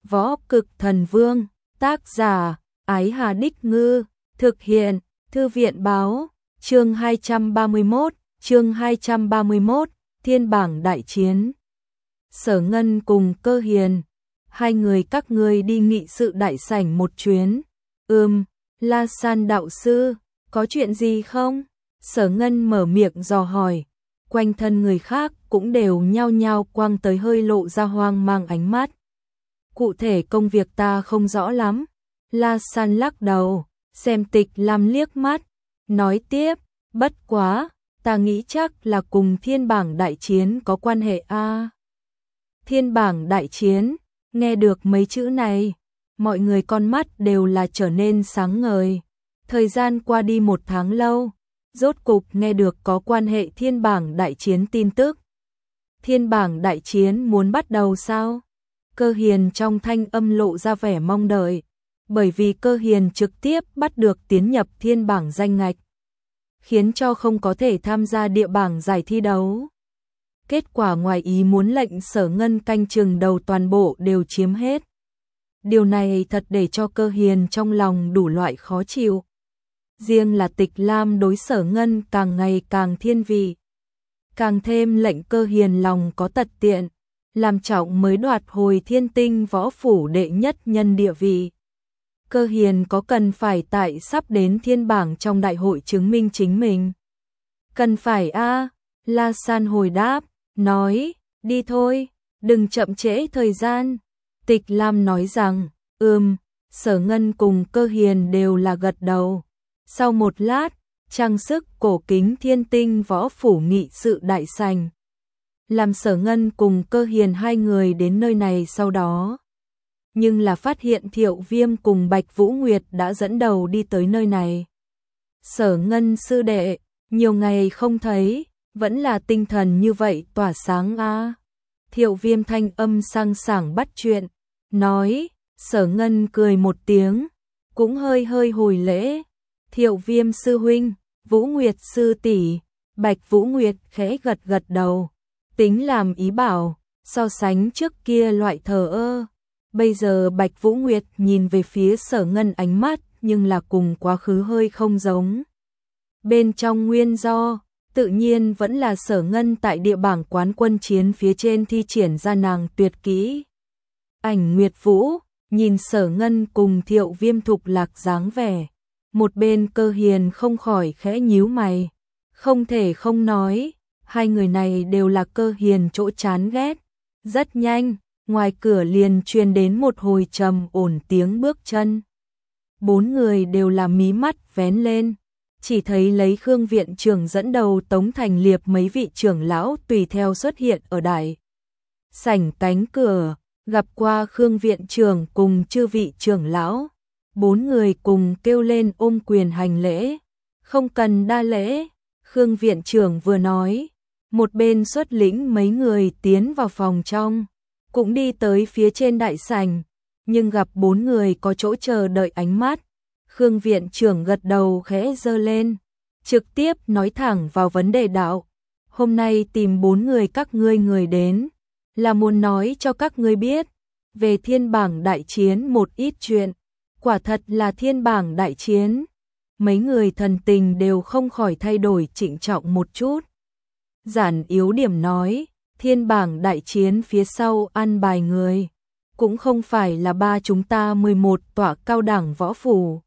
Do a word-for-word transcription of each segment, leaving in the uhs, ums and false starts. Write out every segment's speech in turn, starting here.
Võ Cực Thần Vương, tác giả, Ái Hà Đích Ngư, thực hiện, Thư viện Báo, chương hai trăm ba mươi mốt, chương hai trăm ba mươi mốt, Thiên Bảng Đại Chiến. Sở Ngân cùng Cơ Hiền, hai người các ngươi đi nghị sự đại sảnh một chuyến. Ừm, La San đạo sư, có chuyện gì không? Sở Ngân mở miệng dò hỏi, quanh thân người khác cũng đều nhao nhao quăng tới hơi lộ ra hoang mang ánh mắt. Cụ thể công việc ta không rõ lắm. La San lắc đầu, xem Tịch Lam liếc mắt, nói tiếp, bất quá, ta nghĩ chắc là cùng Thiên Bảng Đại Chiến có quan hệ a. À, Thiên Bảng Đại Chiến, nghe được mấy chữ này, mọi người con mắt đều là trở nên sáng ngời. Thời gian qua đi một tháng lâu, rốt cục nghe được có quan hệ Thiên Bảng Đại Chiến tin tức. Thiên Bảng Đại Chiến muốn bắt đầu sao? Cơ Hiền trong thanh âm lộ ra vẻ mong đợi, bởi vì Cơ Hiền trực tiếp bắt được tiến nhập Thiên Bảng danh ngạch, khiến cho không có thể tham gia địa bảng giải thi đấu. Kết quả ngoài ý muốn lệnh Sở Ngân canh chừng đầu toàn bộ đều chiếm hết. Điều này thật để cho Cơ Hiền trong lòng đủ loại khó chịu. Riêng là Tịch Lam đối Sở Ngân càng ngày càng thiên vị, càng thêm lệnh Cơ Hiền lòng có tật tiện, làm trọng mới đoạt hồi Thiên Tinh Võ Phủ đệ nhất nhân địa vị. Cơ Hiền có cần phải tại sắp đến thiên bảng trong đại hội chứng minh chính mình? Cần phải a. À, La San hồi đáp, nói, đi thôi, đừng chậm trễ thời gian. Tịch Lam nói rằng, ừm, Sở Ngân cùng Cơ Hiền đều là gật đầu. Sau một lát, trang sức cổ kính Thiên Tinh Võ Phủ nghị sự đại sảnh, làm Sở Ngân cùng Cơ Hiền hai người đến nơi này sau đó. Nhưng là phát hiện Thiệu Viêm cùng Bạch Vũ Nguyệt đã dẫn đầu đi tới nơi này. Sở Ngân sư đệ, nhiều ngày không thấy, vẫn là tinh thần như vậy tỏa sáng a. À. Thiệu Viêm thanh âm sang sảng bắt chuyện, nói, Sở Ngân cười một tiếng, cũng hơi hơi hồi lễ. Thiệu Viêm sư huynh, Vũ Nguyệt sư tỷ. Bạch Vũ Nguyệt khẽ gật gật đầu, tính làm ý bảo, so sánh trước kia loại thờ ơ. Bây giờ Bạch Vũ Nguyệt nhìn về phía Sở Ngân ánh mắt nhưng là cùng quá khứ hơi không giống. Bên trong nguyên do, tự nhiên vẫn là Sở Ngân tại địa bảng quán quân chiến phía trên thi triển ra nàng tuyệt kỹ. Ảnh Nguyệt Vũ, nhìn Sở Ngân cùng Thiệu Viêm thục lạc dáng vẻ. Một bên Cơ Hiền không khỏi khẽ nhíu mày. Không thể không nói, hai người này đều là Cơ Hiền chỗ chán ghét. Rất nhanh, ngoài cửa liền truyền đến một hồi trầm ổn tiếng bước chân. Bốn người đều là mí mắt vén lên, chỉ thấy lấy Khương viện trưởng dẫn đầu Tống Thành Liệp mấy vị trưởng lão tùy theo xuất hiện ở đại sảnh cánh cửa, gặp qua Khương viện trưởng cùng chư vị trưởng lão. Bốn người cùng kêu lên ôm quyền hành lễ. Không cần đa lễ, Khương viện trưởng vừa nói, một bên xuất lĩnh mấy người tiến vào phòng trong, cũng đi tới phía trên đại sảnh, nhưng gặp bốn người có chỗ chờ đợi ánh mắt. Khương viện trưởng gật đầu khẽ giơ lên, trực tiếp nói thẳng vào vấn đề đạo. Hôm nay tìm bốn người các ngươi người đến, là muốn nói cho các ngươi biết, về Thiên Bảng Đại Chiến một ít chuyện. Quả thật là Thiên Bảng Đại Chiến. Mấy người thần tình đều không khỏi thay đổi trịnh trọng một chút. Giản yếu điểm nói, Thiên Bảng Đại Chiến phía sau ăn bài người, cũng không phải là ba chúng ta mười một tọa cao đẳng võ phủ,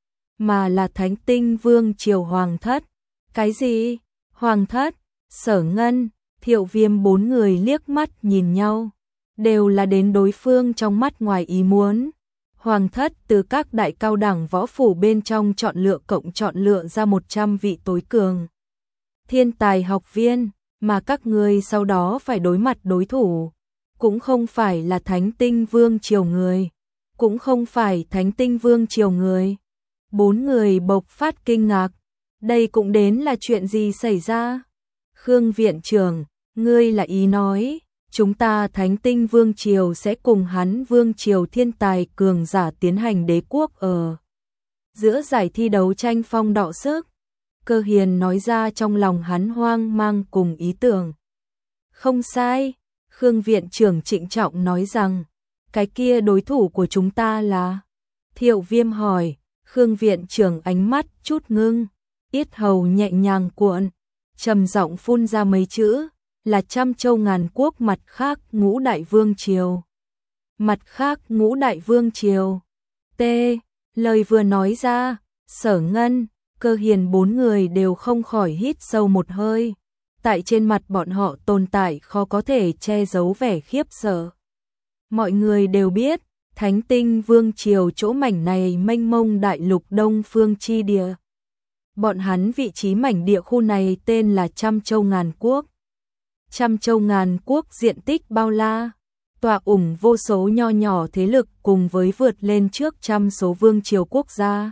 mà là Thánh Tinh Vương Triều Hoàng Thất. Cái gì? Hoàng Thất? Sở Ngân, Thiệu Viêm bốn người liếc mắt nhìn nhau, đều là đến đối phương trong mắt ngoài ý muốn. Hoàng Thất từ các đại cao đẳng võ phủ bên trong chọn lựa cộng chọn lựa ra một trăm vị tối cường thiên tài học viên, mà các ngươi sau đó phải đối mặt đối thủ, cũng không phải là Thánh Tinh Vương Triều người, cũng không phải Thánh Tinh Vương Triều người. Bốn người bộc phát kinh ngạc, đây cũng đến là chuyện gì xảy ra? Khương viện trưởng, ngươi là ý nói, chúng ta Thánh Tinh Vương Triều sẽ cùng hắn Vương Triều thiên tài cường giả tiến hành đế quốc ở giữa giải thi đấu tranh phong đọ sức. Cơ Hiền nói ra trong lòng hắn hoang mang cùng ý tưởng. Không sai, Khương viện trưởng trịnh trọng nói rằng, Cái kia đối thủ của chúng ta là? Thiệu Viêm hỏi. Khương viện trưởng ánh mắt chút ngưng, yết hầu nhẹ nhàng cuộn, trầm giọng phun ra mấy chữ, là trăm châu ngàn quốc mặt khác ngũ đại vương triều. Mặt khác ngũ đại vương triều. T. Lời vừa nói ra, Sở Ngân, Cơ Hiền bốn người đều không khỏi hít sâu một hơi. Tại trên mặt bọn họ tồn tại khó có thể che giấu vẻ khiếp sợ. Mọi người đều biết, Thánh Tinh Vương triều chỗ mảnh này mênh mông đại lục Đông Phương chi địa. Bọn hắn vị trí mảnh địa khu này tên là Trăm Châu Ngàn Quốc. Trăm Châu Ngàn Quốc diện tích bao la, tọa ủng vô số nho nhỏ thế lực cùng với vượt lên trước trăm số vương triều quốc gia.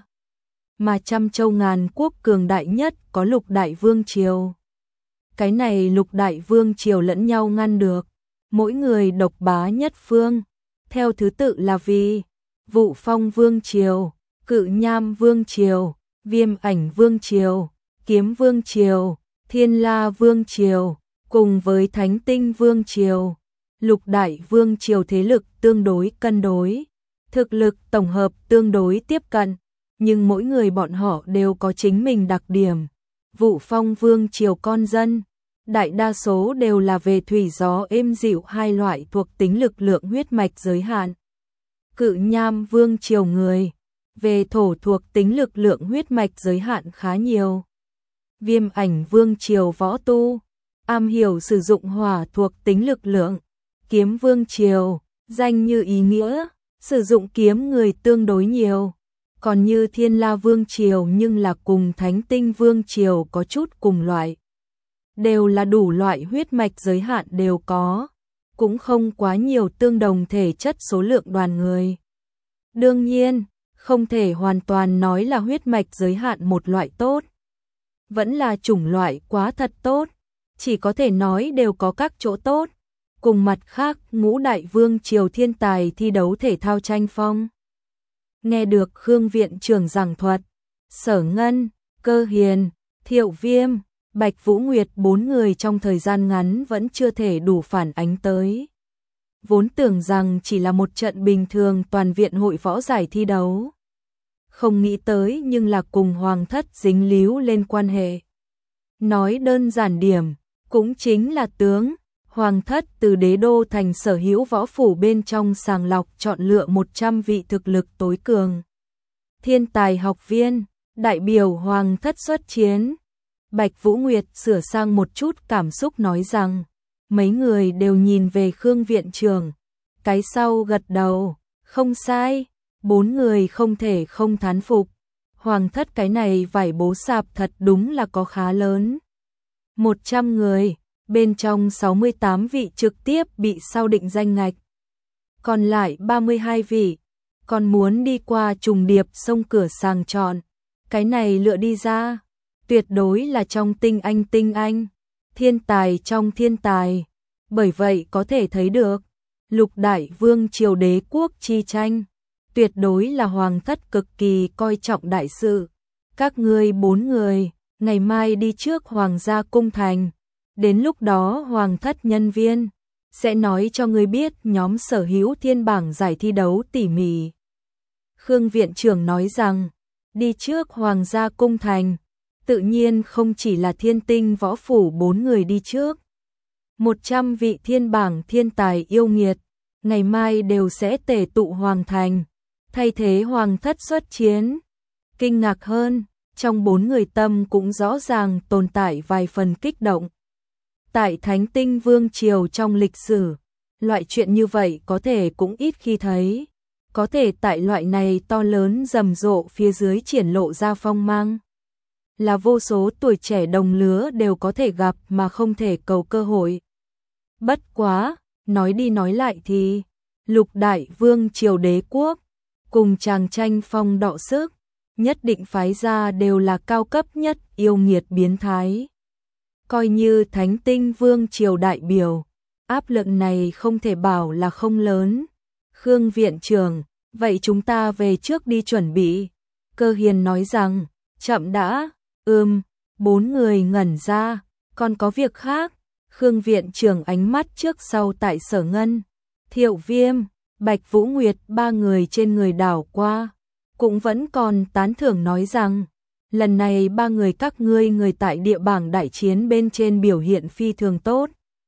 Mà Trăm Châu Ngàn Quốc cường đại nhất có lục đại vương triều. Cái này lục đại vương triều lẫn nhau ngăn được, mỗi người độc bá nhất phương. Theo thứ tự là vì Vụ Phong Vương triều, Cự Nham Vương triều, Viêm Ảnh Vương triều, Kiếm Vương triều, Thiên La Vương triều, cùng với Thánh Tinh Vương triều. Lục đại vương triều thế lực tương đối cân đối, thực lực tổng hợp tương đối tiếp cận, nhưng mỗi người bọn họ đều có chính mình đặc điểm. Vụ Phong Vương triều con dân, đại đa số đều là về thủy gió êm dịu hai loại thuộc tính lực lượng huyết mạch giới hạn. Cự Nham Vương triều người, về thổ thuộc tính lực lượng huyết mạch giới hạn khá nhiều. Viêm Ảnh Vương triều võ tu, am hiểu sử dụng hỏa thuộc tính lực lượng. Kiếm Vương triều, danh như ý nghĩa, sử dụng kiếm người tương đối nhiều. Còn như Thiên La Vương triều nhưng là cùng Thánh Tinh Vương triều có chút cùng loại. Đều là đủ loại huyết mạch giới hạn đều có, cũng không quá nhiều tương đồng thể chất số lượng đoàn người. Đương nhiên, không thể hoàn toàn nói là huyết mạch giới hạn một loại tốt. Vẫn là chủng loại quá thật tốt, chỉ có thể nói đều có các chỗ tốt. Cùng mặt khác, ngũ đại vương triều thiên tài thi đấu thể thao tranh phong. Nghe được Khương viện trưởng giảng thuật, Sở Ngân, Cơ Hiền, Thiệu Viêm, Bạch Vũ Nguyệt bốn người trong thời gian ngắn vẫn chưa thể đủ phản ánh tới. Vốn tưởng rằng chỉ là một trận bình thường toàn viện hội võ giải thi đấu. Không nghĩ tới nhưng là cùng Hoàng thất dính líu lên quan hệ. Nói đơn giản điểm, cũng chính là tướng. Hoàng thất từ đế đô thành sở hữu võ phủ bên trong sàng lọc chọn lựa một trăm vị thực lực tối cường. Thiên tài học viên, đại biểu Hoàng thất xuất chiến. Bạch Vũ Nguyệt sửa sang một chút cảm xúc nói rằng, mấy người đều nhìn về Khương viện trưởng. Cái sau gật đầu, không sai, bốn người không thể không thán phục. Hoàng thất cái này vải bố sạp thật đúng là có khá lớn. một trăm người. Bên trong sáu mươi tám vị trực tiếp bị sao định danh ngạch. Còn lại ba mươi hai vị, còn muốn đi qua trùng điệp sông cửa sàng chọn. Cái này lựa đi ra, tuyệt đối là trong tinh anh tinh anh, thiên tài trong thiên tài. Bởi vậy có thể thấy được, lục đại vương triều đế quốc chi tranh, tuyệt đối là hoàng thất cực kỳ coi trọng đại sự. Các ngươi bốn người, ngày mai đi trước hoàng gia cung thành. Đến lúc đó hoàng thất nhân viên sẽ nói cho ngươi biết nhóm sở hữu thiên bảng giải thi đấu tỉ mỉ. Khương viện trưởng nói rằng, đi trước hoàng gia cung thành, tự nhiên không chỉ là thiên tinh võ phủ bốn người đi trước. một trăm vị thiên bảng thiên tài yêu nghiệt, ngày mai đều sẽ tề tụ hoàng thành, thay thế hoàng thất xuất chiến. Kinh ngạc hơn, trong bốn người tâm cũng rõ ràng tồn tại vài phần kích động. Tại Thánh Tinh Vương triều trong lịch sử, loại chuyện như vậy có thể cũng ít khi thấy, có thể tại loại này to lớn rầm rộ phía dưới triển lộ ra phong mang. Là vô số tuổi trẻ đồng lứa đều có thể gặp mà không thể cầu cơ hội. Bất quá, nói đi nói lại thì, lục đại vương triều đế quốc, cùng chàng tranh phong đọ sức, nhất định phái ra đều là cao cấp nhất yêu nghiệt biến thái. Coi như Thánh Tinh Vương triều đại biểu, áp lực này không thể bảo là không lớn. Khương viện trưởng, vậy chúng ta về trước đi chuẩn bị. Cơ Hiền nói rằng, chậm đã, ừm, bốn người ngẩn ra, còn có việc khác. Khương viện trưởng ánh mắt trước sau tại Sở Ngân, Thiệu Viêm, Bạch Vũ Nguyệt ba người trên người đảo qua, cũng vẫn còn tán thưởng nói rằng, lần này ba người các ngươi người tại địa bảng đại chiến bên trên biểu hiện phi thường tốt.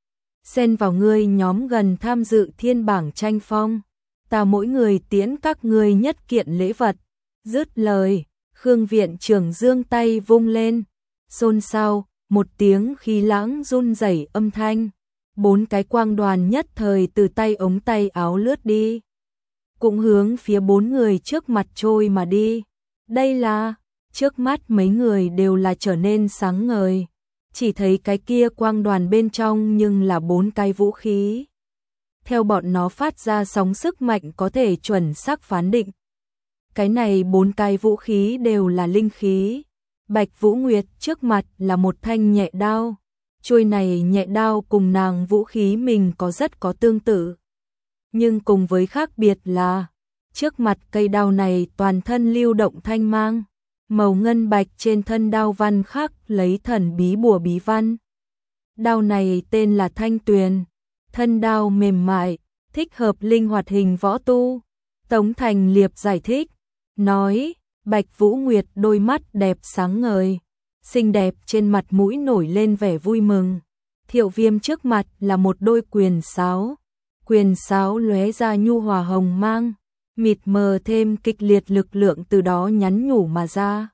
Xen vào ngươi nhóm gần tham dự thiên bảng tranh phong, ta mỗi người tiễn các ngươi nhất kiện lễ vật. Dứt lời, Khương viện trưởng giương tay vung lên, xôn xao, một tiếng khí lãng run rẩy âm thanh, bốn cái quang đoàn nhất thời từ tay ống tay áo lướt đi, cũng hướng phía bốn người trước mặt trôi mà đi. Đây là, trước mắt mấy người đều là trở nên sáng ngời, chỉ thấy cái kia quang đoàn bên trong nhưng là bốn cái vũ khí. Theo bọn nó phát ra sóng sức mạnh có thể chuẩn xác phán định. Cái này bốn cái vũ khí đều là linh khí. Bạch Vũ Nguyệt trước mặt là một thanh nhẹ đao. Chuôi này nhẹ đao cùng nàng vũ khí mình có rất có tương tự. Nhưng cùng với khác biệt là, trước mặt cây đao này toàn thân lưu động thanh mang. Màu ngân bạch trên thân đao văn khắc lấy thần bí bùa bí văn. Đao này tên là Thanh Tuyền. Thân đao mềm mại, thích hợp linh hoạt hình võ tu. Tống Thành Liệp giải thích, nói, Bạch Vũ Nguyệt đôi mắt đẹp sáng ngời, xinh đẹp trên mặt mũi nổi lên vẻ vui mừng. Thiệu Viêm trước mặt là một đôi quyền sáo, quyền sáo lóe ra nhu hòa hồng mang, mịt mờ thêm kịch liệt lực lượng từ đó nhắn nhủ mà ra.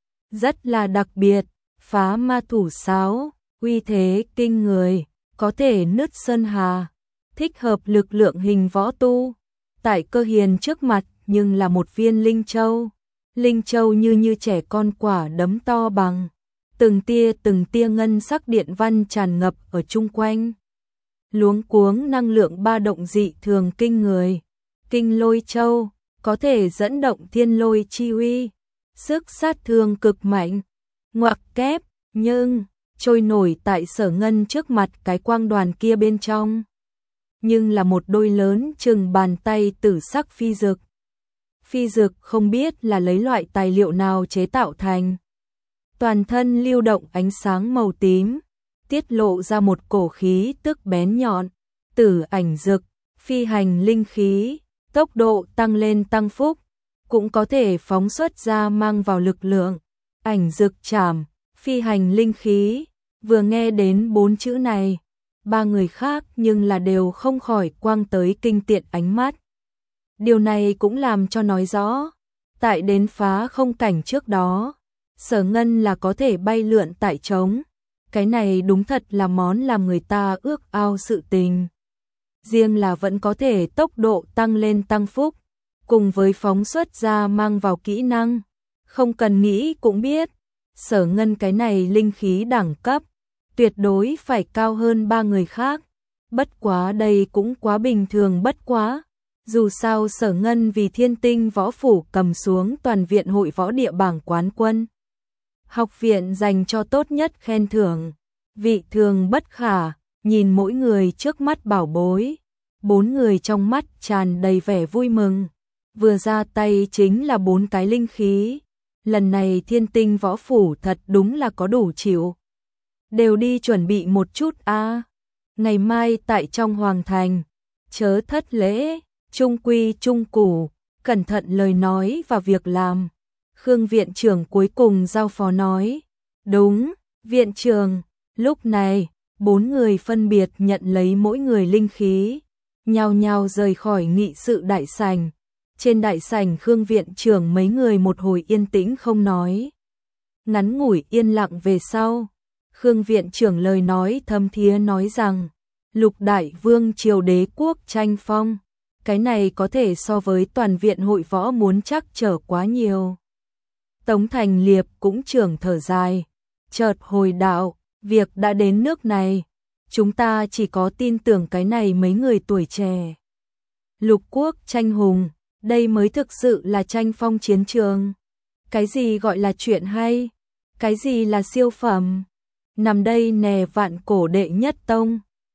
Rất là đặc biệt, phá ma thủ sáo, uy thế kinh người, có thể nứt sơn hà, thích hợp lực lượng hình võ tu. Tại Cơ Hiền trước mặt nhưng là một viên linh châu. Linh châu như như trẻ con quả đấm to bằng, từng tia từng tia ngân sắc điện văn tràn ngập ở chung quanh. Luống cuống năng lượng ba động dị thường kinh người. Kinh Lôi Châu có thể dẫn động thiên lôi chi uy, sức sát thương cực mạnh. Ngoặc kép, nhưng trôi nổi tại Sở Ngân trước mặt cái quang đoàn kia bên trong, nhưng là một đôi lớn chừng bàn tay tử sắc phi dược. Phi dược không biết là lấy loại tài liệu nào chế tạo thành. Toàn thân lưu động ánh sáng màu tím, tiết lộ ra một cổ khí tức bén nhọn. Tử ảnh dược, phi hành linh khí, tốc độ tăng lên tăng phúc, cũng có thể phóng xuất ra mang vào lực lượng. Ảnh dược trảm, phi hành linh khí, vừa nghe đến bốn chữ này, ba người khác nhưng là đều không khỏi quang tới kinh tiện ánh mắt. Điều này cũng làm cho nói rõ, tại đến phá không cảnh trước đó, Sở Ngân là có thể bay lượn tại trống. Cái này đúng thật là món làm người ta ước ao sự tình. Riêng là vẫn có thể tốc độ tăng lên tăng phúc, cùng với phóng xuất ra mang vào kỹ năng. Không cần nghĩ cũng biết, Sở Ngân cái này linh khí đẳng cấp, tuyệt đối phải cao hơn ba người khác. Bất quá đây cũng quá bình thường bất quá. Dù sao Sở Ngân vì Thiên Tinh Võ Phủ cầm xuống toàn viện hội võ địa bảng quán quân. Học viện dành cho tốt nhất khen thưởng, vị thường bất khả, nhìn mỗi người trước mắt bảo bối. Bốn người trong mắt tràn đầy vẻ vui mừng, vừa ra tay chính là bốn cái linh khí. Lần này Thiên Tinh Võ Phủ thật đúng là có đủ chịu. Đều đi chuẩn bị một chút a. Ngày mai tại trong Hoàng Thành, chớ thất lễ, trung quy trung củ, cẩn thận lời nói và việc làm. Khương viện trưởng cuối cùng giao phó nói. Đúng, viện trưởng. Lúc này, bốn người phân biệt nhận lấy mỗi người linh khí, nhao nhao rời khỏi nghị sự đại sảnh. Trên đại sảnh Khương viện trưởng mấy người một hồi yên tĩnh không nói. Ngắn ngủi yên lặng về sau, Khương viện trưởng lời nói thâm thiế nói rằng, Lục đại vương triều đế quốc tranh phong, cái này có thể so với toàn viện hội võ muốn chắc trở quá nhiều. Tống Thành Liệp cũng trưởng thở dài, chợt hồi đạo, việc đã đến nước này, chúng ta chỉ có tin tưởng cái này mấy người tuổi trẻ. Lục quốc tranh hùng, đây mới thực sự là tranh phong chiến trường. Cái gì gọi là chuyện hay? Cái gì là siêu phẩm? Nằm đây nè vạn cổ đệ nhất tông.